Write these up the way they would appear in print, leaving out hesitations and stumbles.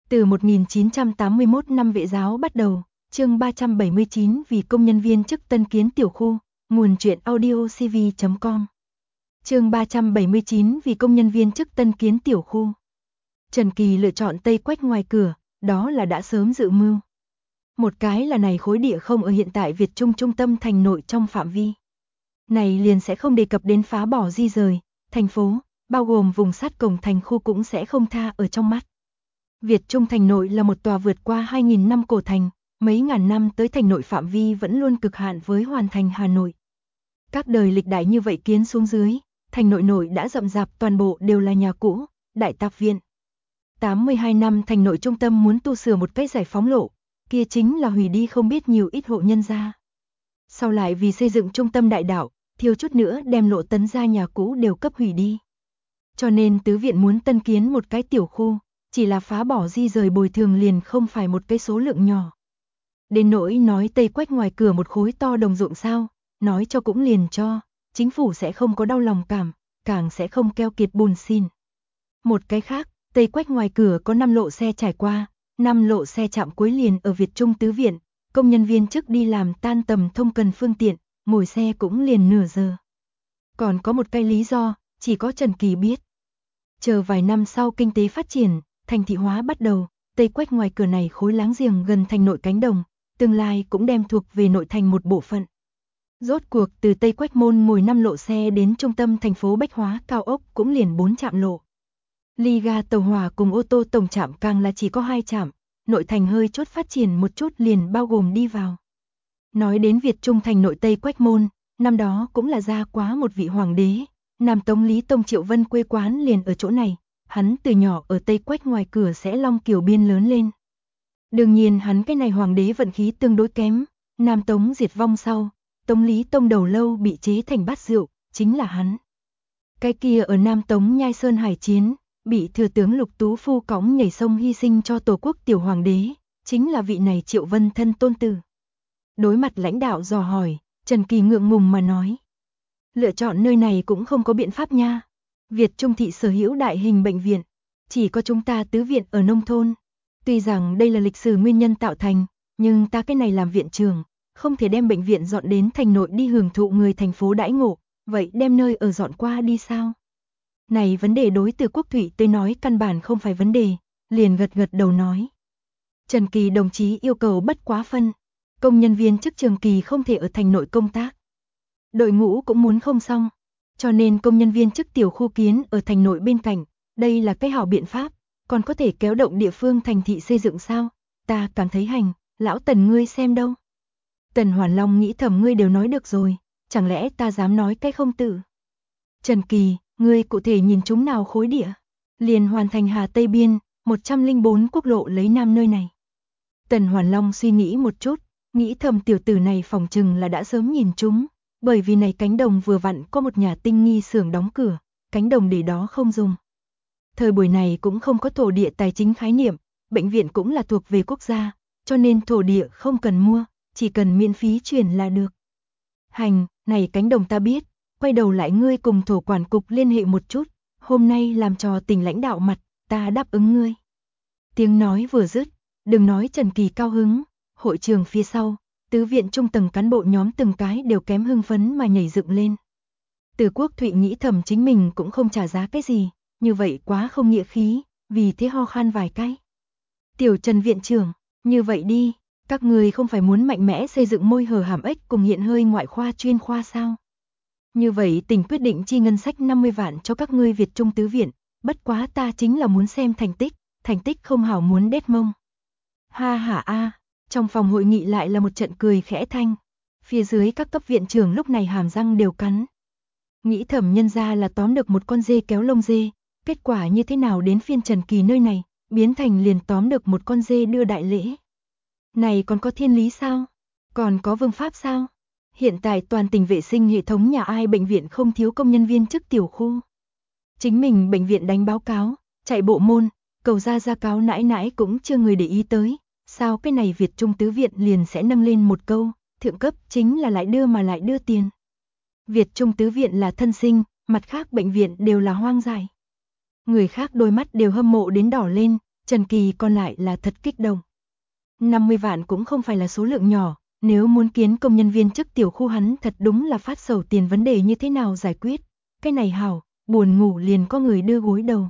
Từ 1981 năm Vệ giáo bắt đầu, chương 379 vì công nhân viên chức Tân Kiến tiểu khu, nguồn truyện audio cv.com. Chương 379 vì công nhân viên chức Tân Kiến tiểu khu. Trần Kỳ lựa chọn Tây Quách ngoài cửa, đó là đã sớm dự mưu. Một cái là này khối địa không ở hiện tại Việt Trung trung tâm thành nội trong phạm vi. Này liền sẽ không đề cập đến phá bỏ di rời, thành phố, bao gồm vùng sát cổng thành khu cũng sẽ không tha ở trong mắt. Việt Trung thành nội là một tòa vượt qua 2.000 năm cổ thành, mấy ngàn năm tới thành nội phạm vi vẫn luôn cực hạn với hoàn thành Hà Nội. Các đời lịch đại như vậy kiến xuống dưới, thành nội đã rậm rạp toàn bộ đều là nhà cũ, đại tạp viện. 82 năm thành nội trung tâm muốn tu sửa một cách giải phóng lộ, kia chính là hủy đi không biết nhiều ít hộ nhân gia. Sau lại vì xây dựng trung tâm đại đạo, thiếu chút nữa đem lộ tấn gia nhà cũ đều cấp hủy đi. Cho nên tứ viện muốn tân kiến một cái tiểu khu, chỉ là phá bỏ di rời bồi thường liền không phải một cái số lượng nhỏ. Đến nỗi nói Tây Quách ngoài cửa một khối to đồng ruộng sao, nói cho cũng liền cho, chính phủ sẽ không có đau lòng cảm, càng sẽ không keo kiệt bùn xin. Một cái khác, Tây Quách ngoài cửa có 5 lộ xe trải qua, 5 lộ xe chạm cuối liền ở Việt Trung tứ viện, công nhân viên chức đi làm tan tầm thông cần phương tiện, ngồi xe cũng liền nửa giờ. Còn có một cái lý do, chỉ có Trần Kỳ biết. Chờ vài năm sau kinh tế phát triển, thành thị hóa bắt đầu, Tây Quách ngoài cửa này khối láng giềng gần thành nội cánh đồng, tương lai cũng đem thuộc về nội thành một bộ phận. Rốt cuộc từ Tây Quách môn ngồi 5 lộ xe đến trung tâm thành phố Bách Hóa cao ốc cũng liền 4 trạm lộ. Ly ga tàu hỏa cùng ô tô tổng trạm càng là chỉ có 2 trạm, nội thành hơi chốt phát triển một chút liền bao gồm đi vào. Nói đến Việt Trung thành nội Tây Quách môn, năm đó cũng là ra quá một vị hoàng đế, Nam Tống Lý Tông Triệu Vân quê quán liền ở chỗ này, hắn từ nhỏ ở Tây Quách ngoài cửa sẽ Long Kiều biên lớn lên. Đương nhiên hắn cái này hoàng đế vận khí tương đối kém, Nam Tống diệt vong sau, Tống Lý Tông đầu lâu bị chế thành bát rượu, chính là hắn. Cái kia ở Nam Tống Nhai Sơn hải chiến, bị thừa tướng Lục Tú Phu cõng nhảy sông hy sinh cho tổ quốc tiểu hoàng đế, chính là vị này Triệu Vân thân tôn tử. Đối mặt lãnh đạo dò hỏi, Trần Kỳ ngượng ngùng mà nói. Lựa chọn nơi này cũng không có biện pháp nha. Việt Trung thị sở hữu đại hình bệnh viện, chỉ có chúng ta tứ viện ở nông thôn. Tuy rằng đây là lịch sử nguyên nhân tạo thành, nhưng ta cái này làm viện trưởng, không thể đem bệnh viện dọn đến thành nội đi hưởng thụ người thành phố đãi ngộ, vậy đem nơi ở dọn qua đi sao? Này vấn đề đối từ Quốc Thụy tới nói căn bản không phải vấn đề, liền gật gật đầu nói. Trần Kỳ đồng chí yêu cầu bất quá phân, công nhân viên chức Trường Kỳ không thể ở thành nội công tác. Đội ngũ cũng muốn không xong, cho nên công nhân viên chức tiểu khu kiến ở thành nội bên cạnh, đây là cái hảo biện pháp, còn có thể kéo động địa phương thành thị xây dựng sao? Ta cảm thấy hành, lão Tần ngươi xem đâu? Tần Hoàn Long nghĩ thầm ngươi đều nói được rồi, chẳng lẽ ta dám nói cái không tự? Trần Kỳ, ngươi cụ thể nhìn chúng nào khối địa? Liền hoàn thành Hà Tây Biên, 104 quốc lộ lấy Nam nơi này. Tần Hoàn Long suy nghĩ một chút, nghĩ thầm tiểu tử này phòng trừng là đã sớm nhìn chúng, bởi vì này cánh đồng vừa vặn có một nhà tinh nghi xưởng đóng cửa, cánh đồng để đó không dùng. Thời buổi này cũng không có thổ địa tài chính khái niệm, bệnh viện cũng là thuộc về quốc gia, cho nên thổ địa không cần mua, chỉ cần miễn phí chuyển là được. Hành, này cánh đồng ta biết, quay đầu lại ngươi cùng thổ quản cục liên hệ một chút, hôm nay làm trò tỉnh lãnh đạo mặt, ta đáp ứng ngươi. Tiếng nói vừa dứt, đừng nói Trần Kỳ cao hứng, hội trường phía sau, tứ viện trung tầng cán bộ nhóm từng cái đều kém hưng phấn mà nhảy dựng lên. Từ Quốc Thụy nghĩ thầm chính mình cũng không trả giá cái gì, như vậy quá không nghĩa khí, vì thế ho khan vài cái. Tiểu Trần viện trưởng, như vậy đi, các người không phải muốn mạnh mẽ xây dựng môi hở hàm ếch cùng hiện hơi ngoại khoa chuyên khoa sao? Như vậy tỉnh quyết định chi ngân sách 50 vạn cho các ngươi Việt Trung tứ viện, bất quá ta chính là muốn xem thành tích không hảo muốn đét mông. Ha ha a, trong phòng hội nghị lại là một trận cười khẽ thanh, phía dưới các cấp viện trưởng lúc này hàm răng đều cắn. Nghĩ thầm nhân ra là tóm được một con dê kéo lông dê, kết quả như thế nào đến phiên Trần Kỳ nơi này, biến thành liền tóm được một con dê đưa đại lễ. Này còn có thiên lý sao? Còn có vương pháp sao? Hiện tại toàn tỉnh vệ sinh hệ thống nhà ai bệnh viện không thiếu công nhân viên chức tiểu khu. Chính mình bệnh viện đánh báo cáo, chạy bộ môn, cầu ra cáo nãi nãi cũng chưa người để ý tới. Sao cái này Việt Trung tứ viện liền sẽ nâng lên một câu, thượng cấp chính là lại đưa tiền. Việt Trung tứ viện là thân sinh, mặt khác bệnh viện đều là hoang dại. Người khác đôi mắt đều hâm mộ đến đỏ lên, Trần Kỳ còn lại là thật kích động. 50 vạn cũng không phải là số lượng nhỏ, nếu muốn kiến công nhân viên chức tiểu khu hắn thật đúng là phát sầu tiền vấn đề như thế nào giải quyết. Cái này hảo, buồn ngủ liền có người đưa gối đầu.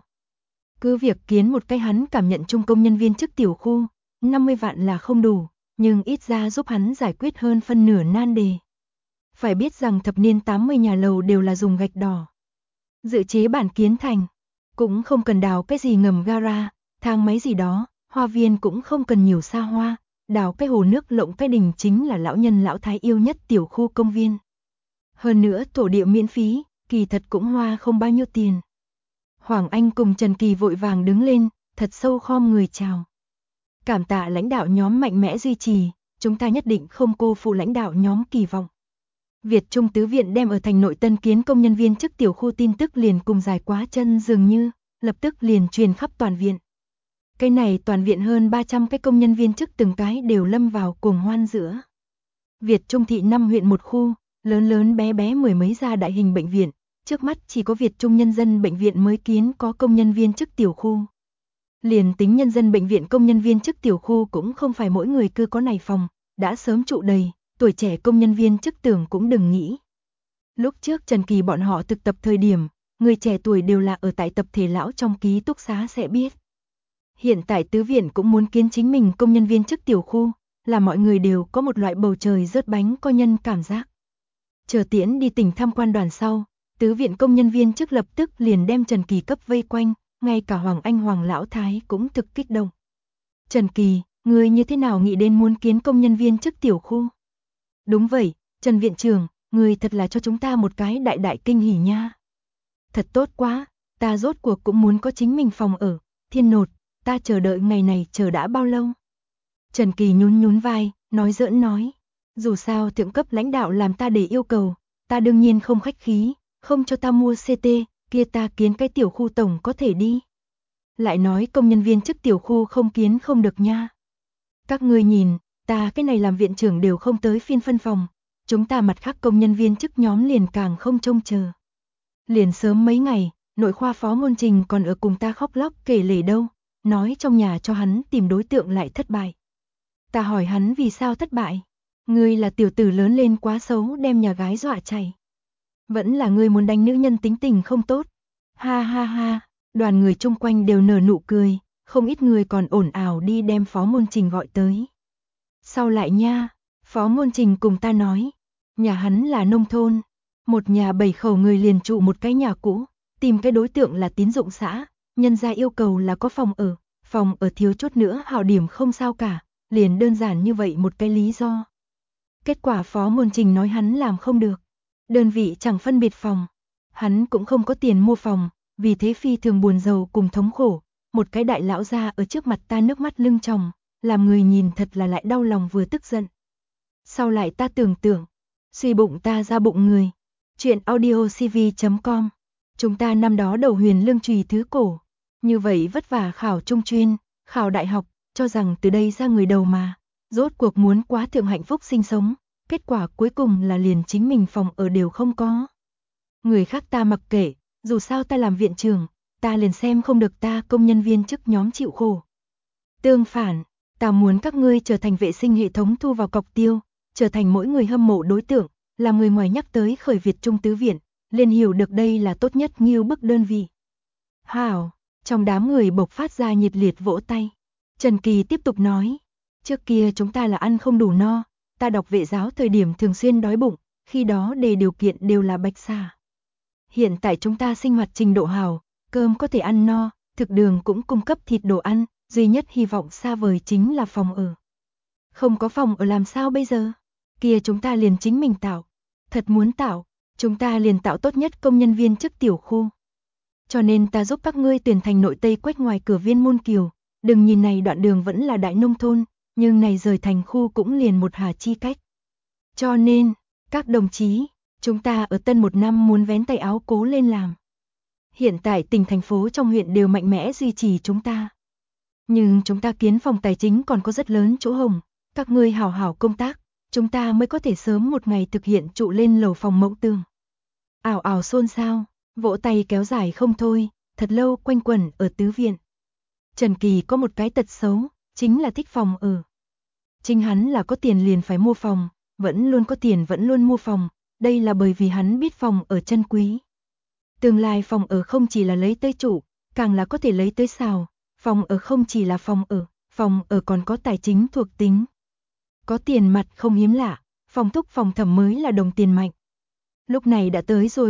Cứ việc kiến một cái hắn cảm nhận chung công nhân viên chức tiểu khu, 50 vạn là không đủ, nhưng ít ra giúp hắn giải quyết hơn phân nửa nan đề. Phải biết rằng thập niên 80 nhà lầu đều là dùng gạch đỏ. Dự chế bản kiến thành, cũng không cần đào cái gì ngầm gara, thang máy gì đó, hoa viên cũng không cần nhiều xa hoa, đào cái hồ nước lộng cái đình chính là lão nhân lão thái yêu nhất tiểu khu công viên. Hơn nữa thổ địa miễn phí, kỳ thật cũng hoa không bao nhiêu tiền. Hoàng Anh cùng Trần Kỳ vội vàng đứng lên, thật sâu khom người chào. Cảm tạ lãnh đạo nhóm mạnh mẽ duy trì, chúng ta nhất định không cô phụ lãnh đạo nhóm kỳ vọng. Việt Trung Tứ Viện đem ở thành nội tân kiến công nhân viên chức tiểu khu tin tức liền cùng dài quá chân dường như, lập tức liền truyền khắp toàn viện. Cái này toàn viện hơn 300 cái công nhân viên chức từng cái đều lâm vào cuồng hoan giữa. Việt Trung thị 5 huyện một khu, lớn lớn bé bé mười mấy gia đại hình bệnh viện, trước mắt chỉ có Việt Trung nhân dân bệnh viện mới kiến có công nhân viên chức tiểu khu. Liền tính nhân dân bệnh viện công nhân viên chức tiểu khu cũng không phải mỗi người cứ có này phòng, đã sớm trụ đầy, tuổi trẻ công nhân viên chức tưởng cũng đừng nghĩ. Lúc trước Trần Kỳ bọn họ thực tập thời điểm, người trẻ tuổi đều là ở tại tập thể lão trong ký túc xá sẽ biết. Hiện tại tứ viện cũng muốn kiến chính mình công nhân viên chức tiểu khu, là mọi người đều có một loại bầu trời rớt bánh co nhân cảm giác. Chờ tiễn đi tỉnh tham quan đoàn sau, tứ viện công nhân viên chức lập tức liền đem Trần Kỳ cấp vây quanh, ngay cả Hoàng Anh Hoàng Lão Thái cũng thực kích động. Trần Kỳ, người như thế nào nghĩ đến muốn kiến công nhân viên chức tiểu khu? Đúng vậy, Trần Viện trưởng, người thật là cho chúng ta một cái đại đại kinh hỉ nha. Thật tốt quá, ta rốt cuộc cũng muốn có chính mình phòng ở, thiên nột, ta chờ đợi ngày này chờ đã bao lâu? Trần Kỳ nhún nhún vai, nói giỡn nói, dù sao thượng cấp lãnh đạo làm ta để yêu cầu, ta đương nhiên không khách khí, không cho ta mua CT, kia ta kiến cái tiểu khu tổng có thể đi. Lại nói công nhân viên chức tiểu khu không kiến không được nha. Các ngươi nhìn, ta cái này làm viện trưởng đều không tới phiên phân phòng, chúng ta mặt khác công nhân viên chức nhóm liền càng không trông chờ. Liền sớm mấy ngày, nội khoa phó Ngôn Trình còn ở cùng ta khóc lóc kể lể đâu, nói trong nhà cho hắn tìm đối tượng lại thất bại. Ta hỏi hắn vì sao thất bại, ngươi là tiểu tử lớn lên quá xấu đem nhà gái dọa chạy. Vẫn là ngươi muốn đánh nữ nhân tính tình không tốt. Ha ha ha, đoàn người chung quanh đều nở nụ cười, không ít người còn ồn ào đi đem phó Ngôn Trình gọi tới. Sau lại nha, phó Ngôn Trình cùng ta nói, nhà hắn là nông thôn, một nhà 7 khẩu người liền trụ một cái nhà cũ, tìm cái đối tượng là tín dụng xã, nhân gia yêu cầu là có phòng ở thiếu chút nữa hảo điểm không sao cả, liền đơn giản như vậy một cái lý do. Kết quả phó Ngôn Trình nói hắn làm không được, đơn vị chẳng phân biệt phòng, hắn cũng không có tiền mua phòng, vì thế phi thường buồn rầu cùng thống khổ, một cái đại lão gia ở trước mặt ta nước mắt lưng tròng, làm người nhìn thật là lại đau lòng vừa tức giận. Sau lại ta tưởng tượng, suy bụng ta ra bụng người. Chuyện audiocv.com. Chúng ta năm đó đầu huyền lương trùy thứ cổ, như vậy vất vả khảo trung chuyên, khảo đại học, cho rằng từ đây ra người đầu mà, rốt cuộc muốn quá thượng hạnh phúc sinh sống, kết quả cuối cùng là liền chính mình phòng ở đều không có. Người khác ta mặc kệ, dù sao ta làm viện trưởng, ta liền xem không được ta công nhân viên chức nhóm chịu khổ. Tương phản, ta muốn các ngươi trở thành vệ sinh hệ thống thu vào cọc tiêu, trở thành mỗi người hâm mộ đối tượng, làm người ngoài nhắc tới khởi Việt Trung Tứ Viện, liền hiểu được đây là tốt nhất nghiêu bức đơn vị. Hảo, trong đám người bộc phát ra nhiệt liệt vỗ tay. Trần Kỳ tiếp tục nói, trước kia chúng ta là ăn không đủ no, ta đọc vệ giáo thời điểm thường xuyên đói bụng, khi đó đề điều kiện đều là bạch xà. Hiện tại chúng ta sinh hoạt trình độ hảo, cơm có thể ăn no, thực đường cũng cung cấp thịt đồ ăn, duy nhất hy vọng xa vời chính là phòng ở. Không có phòng ở làm sao bây giờ? Kia chúng ta liền chính mình tạo. Thật muốn tạo, chúng ta liền tạo tốt nhất công nhân viên chức tiểu khu. Cho nên ta giúp các ngươi tuyển thành nội tây quách ngoài cửa Viên Môn Kiều, đừng nhìn này đoạn đường vẫn là đại nông thôn, nhưng này rời thành khu cũng liền một hà chi cách. Cho nên, các đồng chí, chúng ta ở tân một năm muốn vén tay áo cố lên làm. Hiện tại tỉnh thành phố trong huyện đều mạnh mẽ duy trì chúng ta. Nhưng chúng ta kiến phòng tài chính còn có rất lớn chỗ hổng, các ngươi hảo hảo công tác, chúng ta mới có thể sớm một ngày thực hiện trụ lên lầu phòng mẫu tường. Ảo ảo xôn xao, vỗ tay kéo dài không thôi, thật lâu quanh quẩn ở tứ viện. Trần Kỳ có một cái tật xấu, chính là thích phòng ở. Chính hắn là có tiền liền phải mua phòng, vẫn luôn có tiền vẫn luôn mua phòng, đây là bởi vì hắn biết phòng ở chân quý. Tương lai phòng ở không chỉ là lấy tới trụ, càng là có thể lấy tới xào, phòng ở không chỉ là phòng ở còn có tài chính thuộc tính. Có tiền mặt không hiếm lạ, phòng thúc phòng thẩm mới là đồng tiền mạnh. Lúc này đã tới rồi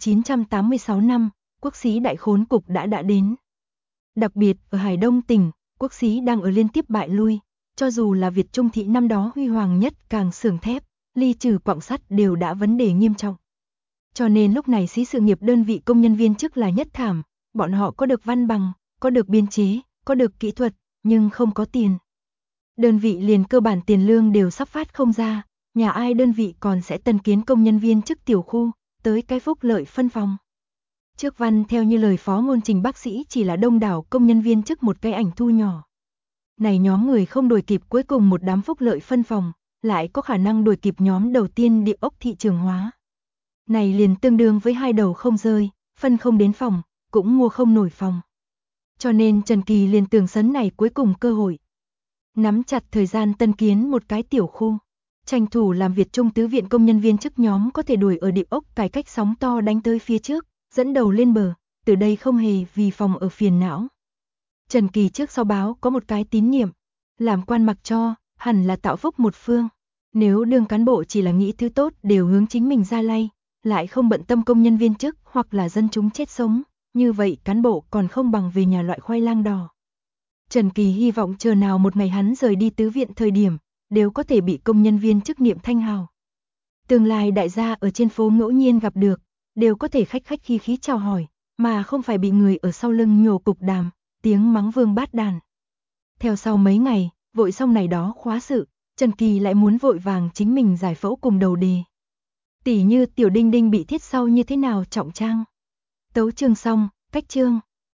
1986 năm, quốc xí đại khốn cục đã đến. Đặc biệt ở Hải Đông tỉnh, quốc xí đang ở liên tiếp bại lui, cho dù là Việt Trung thị năm đó huy hoàng nhất càng xưởng thép, ly trừ quặng sắt đều đã vấn đề nghiêm trọng. Cho nên lúc này xí sự nghiệp đơn vị công nhân viên chức là nhất thảm, bọn họ có được văn bằng, có được biên chế, có được kỹ thuật, nhưng không có tiền. Đơn vị liền cơ bản tiền lương đều sắp phát không ra, nhà ai đơn vị còn sẽ tân kiến công nhân viên chức tiểu khu, tới cái phúc lợi phân phòng. Trước văn theo như lời phó ngôn trình bác sĩ chỉ là đông đảo công nhân viên chức một cái ảnh thu nhỏ. Này nhóm người không đuổi kịp cuối cùng một đám phúc lợi phân phòng, lại có khả năng đuổi kịp nhóm đầu tiên địa ốc thị trường hóa. Này liền tương đương với hai đầu không rơi, phân không đến phòng, cũng mua không nổi phòng. Cho nên Trần Kỳ liền tưởng sấn này cuối cùng cơ hội. Nắm chặt thời gian tân kiến một cái tiểu khu, tranh thủ làm Việt Trung tứ viện công nhân viên chức nhóm có thể đuổi ở địa ốc cải cách sóng to đánh tới phía trước, dẫn đầu lên bờ, từ đây không hề vì phòng ở phiền não. Trần Kỳ trước sau báo có một cái tín niệm, làm quan mặc cho, hẳn là tạo phúc một phương. Nếu đương cán bộ chỉ là nghĩ thứ tốt đều hướng chính mình ra lay, lại không bận tâm công nhân viên chức hoặc là dân chúng chết sống, như vậy cán bộ còn không bằng về nhà loại khoai lang đỏ. Trần Kỳ hy vọng chờ nào một ngày hắn rời đi tứ viện thời điểm, đều có thể bị công nhân viên chức niệm thanh hào. Tương lai đại gia ở trên phố ngẫu nhiên gặp được, đều có thể khách khí khí chào hỏi, mà không phải bị người ở sau lưng nhổ cục đàm, tiếng mắng vương bát đàn. Theo sau mấy ngày, vội xong này đó khóa sự, Trần Kỳ lại muốn vội vàng chính mình giải phẫu cùng đầu đề. Tỉ như tiểu đinh đinh bị thiết sau như thế nào trọng trang. Tấu chương xong, cách chương.